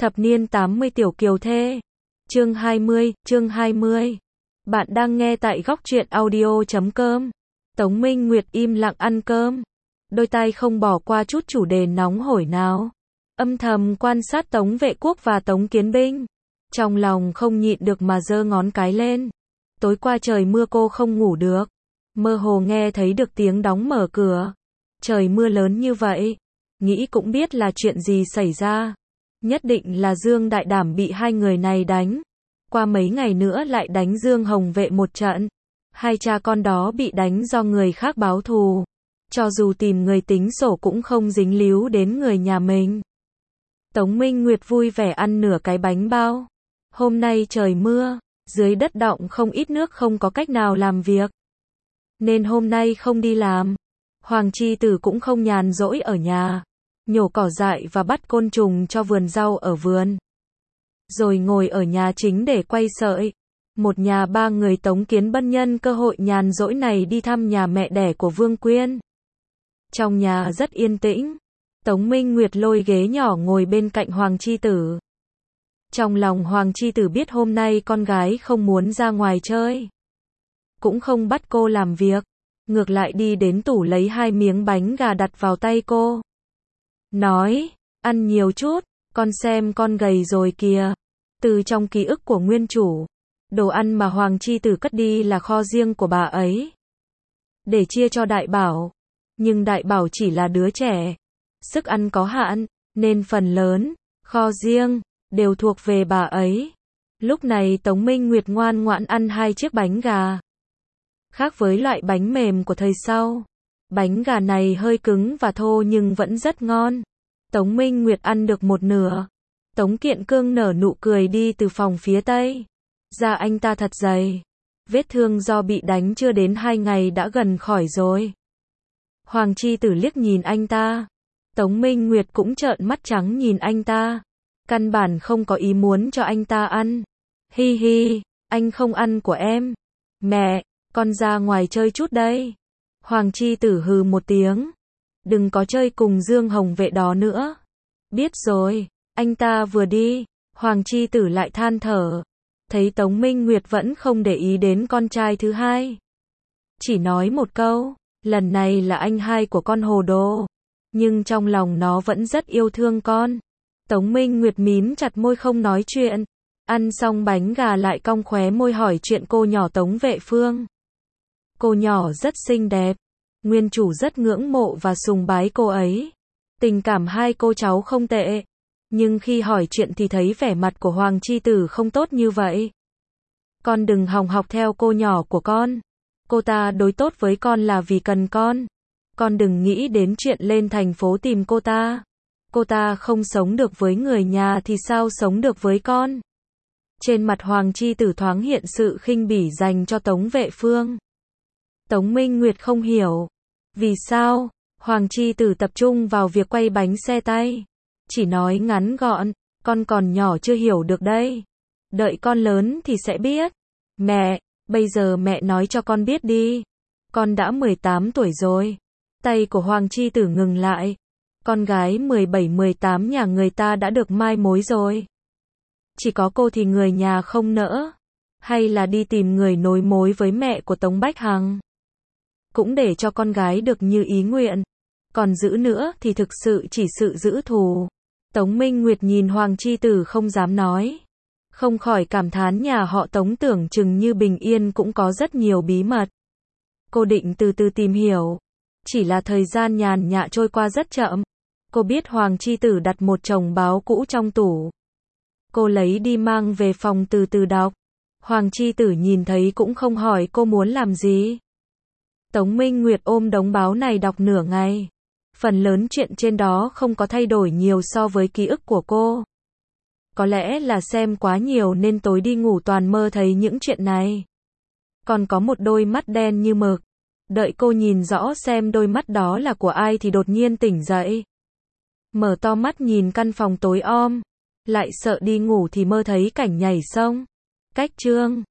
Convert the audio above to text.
Thập niên 80 tiểu kiều thê. Chương 20. Bạn đang nghe tại góc truyện audio.com. Tống Minh Nguyệt im lặng ăn cơm. Đôi tay không bỏ qua chút chủ đề nóng hổi nào. Âm thầm quan sát Tống Vệ Quốc và Tống Kiến Binh. Trong lòng không nhịn được mà giơ ngón cái lên. Tối qua trời mưa cô không ngủ được. Mơ hồ nghe thấy được tiếng đóng mở cửa. Trời mưa lớn như vậy. Nghĩ cũng biết là chuyện gì xảy ra. Nhất định là Dương Đại Đảm bị hai người này đánh. Qua mấy ngày nữa lại đánh Dương Hồng Vệ một trận. Hai cha con đó bị đánh do người khác báo thù. Cho dù tìm người tính sổ cũng không dính líu đến người nhà mình. Tống Minh Nguyệt vui vẻ ăn nửa cái bánh bao. Hôm nay trời mưa, dưới đất đọng không ít nước, không có cách nào làm việc. Nên hôm nay không đi làm. Hoàng Chi Tử cũng không nhàn rỗi ở nhà. Nhổ cỏ dại và bắt côn trùng cho vườn rau ở vườn. Rồi ngồi ở nhà chính để quay sợi. Một nhà ba người Tống Kiến Bân nhân cơ hội nhàn rỗi này đi thăm nhà mẹ đẻ của Vương Quyên. Trong nhà rất yên tĩnh. Tống Minh Nguyệt lôi ghế nhỏ ngồi bên cạnh Hoàng Chi Tử. Trong lòng Hoàng Chi Tử biết hôm nay con gái không muốn ra ngoài chơi. Cũng không bắt cô làm việc. Ngược lại đi đến tủ lấy 2 miếng bánh gà đặt vào tay cô. Nói, ăn nhiều chút, con xem con gầy rồi kìa. Từ trong ký ức của nguyên chủ, đồ ăn mà Hoàng Chi Tử cất đi là kho riêng của bà ấy. Để chia cho Đại Bảo. Nhưng Đại Bảo chỉ là đứa trẻ. Sức ăn có hạn, nên phần lớn, kho riêng, đều thuộc về bà ấy. Lúc này Tống Minh Nguyệt ngoan ngoãn ăn 2 chiếc bánh gà. Khác với loại bánh mềm của thời sau. Bánh gà này hơi cứng và thô nhưng vẫn rất ngon. Tống Minh Nguyệt ăn được một nửa. Tống Kiện Cương nở nụ cười đi từ phòng phía tây. Da anh ta thật dày. Vết thương do bị đánh chưa đến 2 ngày đã gần khỏi rồi. Hoàng Chi Tử liếc nhìn anh ta. Tống Minh Nguyệt cũng trợn mắt trắng nhìn anh ta. Căn bản không có ý muốn cho anh ta ăn. Hi hi, anh không ăn của em. Mẹ, con ra ngoài chơi chút đây. Hoàng Chi Tử hừ một tiếng. Đừng có chơi cùng Dương Hồng Vệ đó nữa. Biết rồi, anh ta vừa đi. Hoàng Chi Tử lại than thở. Thấy Tống Minh Nguyệt vẫn không để ý đến con trai thứ hai. Chỉ nói một câu, lần này là anh hai của con hồ đồ. Nhưng trong lòng nó vẫn rất yêu thương con. Tống Minh Nguyệt mím chặt môi không nói chuyện. Ăn xong bánh gà lại cong khóe môi hỏi chuyện cô nhỏ Tống Vệ Phương. Cô nhỏ rất xinh đẹp. Nguyên chủ rất ngưỡng mộ và sùng bái cô ấy. Tình cảm hai cô cháu không tệ. Nhưng khi hỏi chuyện thì thấy vẻ mặt của Hoàng Chi Tử không tốt như vậy. Con đừng hòng học theo cô nhỏ của con. Cô ta đối tốt với con là vì cần con. Con đừng nghĩ đến chuyện lên thành phố tìm cô ta. Cô ta không sống được với người nhà thì sao sống được với con. Trên mặt Hoàng Chi Tử thoáng hiện sự khinh bỉ dành cho Tống Vệ Phương. Tống Minh Nguyệt không hiểu. Vì sao? Hoàng Chi Tử tập trung vào việc quay bánh xe tay. Chỉ nói ngắn gọn, con còn nhỏ chưa hiểu được đây. Đợi con lớn thì sẽ biết. Mẹ, bây giờ mẹ nói cho con biết đi. Con đã 18 tuổi rồi. Tay của Hoàng Chi Tử ngừng lại. Con gái 17-18 nhà người ta đã được mai mối rồi. Chỉ có cô thì người nhà không nỡ. Hay là đi tìm người nối mối với mẹ của Tống Bách Hằng. Cũng để cho con gái được như ý nguyện. Còn giữ nữa thì thực sự chỉ sự giữ thù. Tống Minh Nguyệt nhìn Hoàng Chi Tử không dám nói. Không khỏi cảm thán nhà họ Tống tưởng chừng như bình yên cũng có rất nhiều bí mật. Cô định từ từ tìm hiểu. Chỉ là thời gian nhàn nhạ trôi qua rất chậm. Cô biết Hoàng Chi Tử đặt một chồng báo cũ trong tủ. Cô lấy đi mang về phòng từ từ đọc. Hoàng Chi Tử nhìn thấy cũng không hỏi cô muốn làm gì. Tống Minh Nguyệt ôm đống báo này đọc nửa ngày. Phần lớn chuyện trên đó không có thay đổi nhiều so với ký ức của cô. Có lẽ là xem quá nhiều nên tối đi ngủ toàn mơ thấy những chuyện này. Còn có một đôi mắt đen như mực. Đợi cô nhìn rõ xem đôi mắt đó là của ai thì đột nhiên tỉnh dậy. Mở to mắt nhìn căn phòng tối om. Lại sợ đi ngủ thì mơ thấy cảnh nhảy sông. Cách chương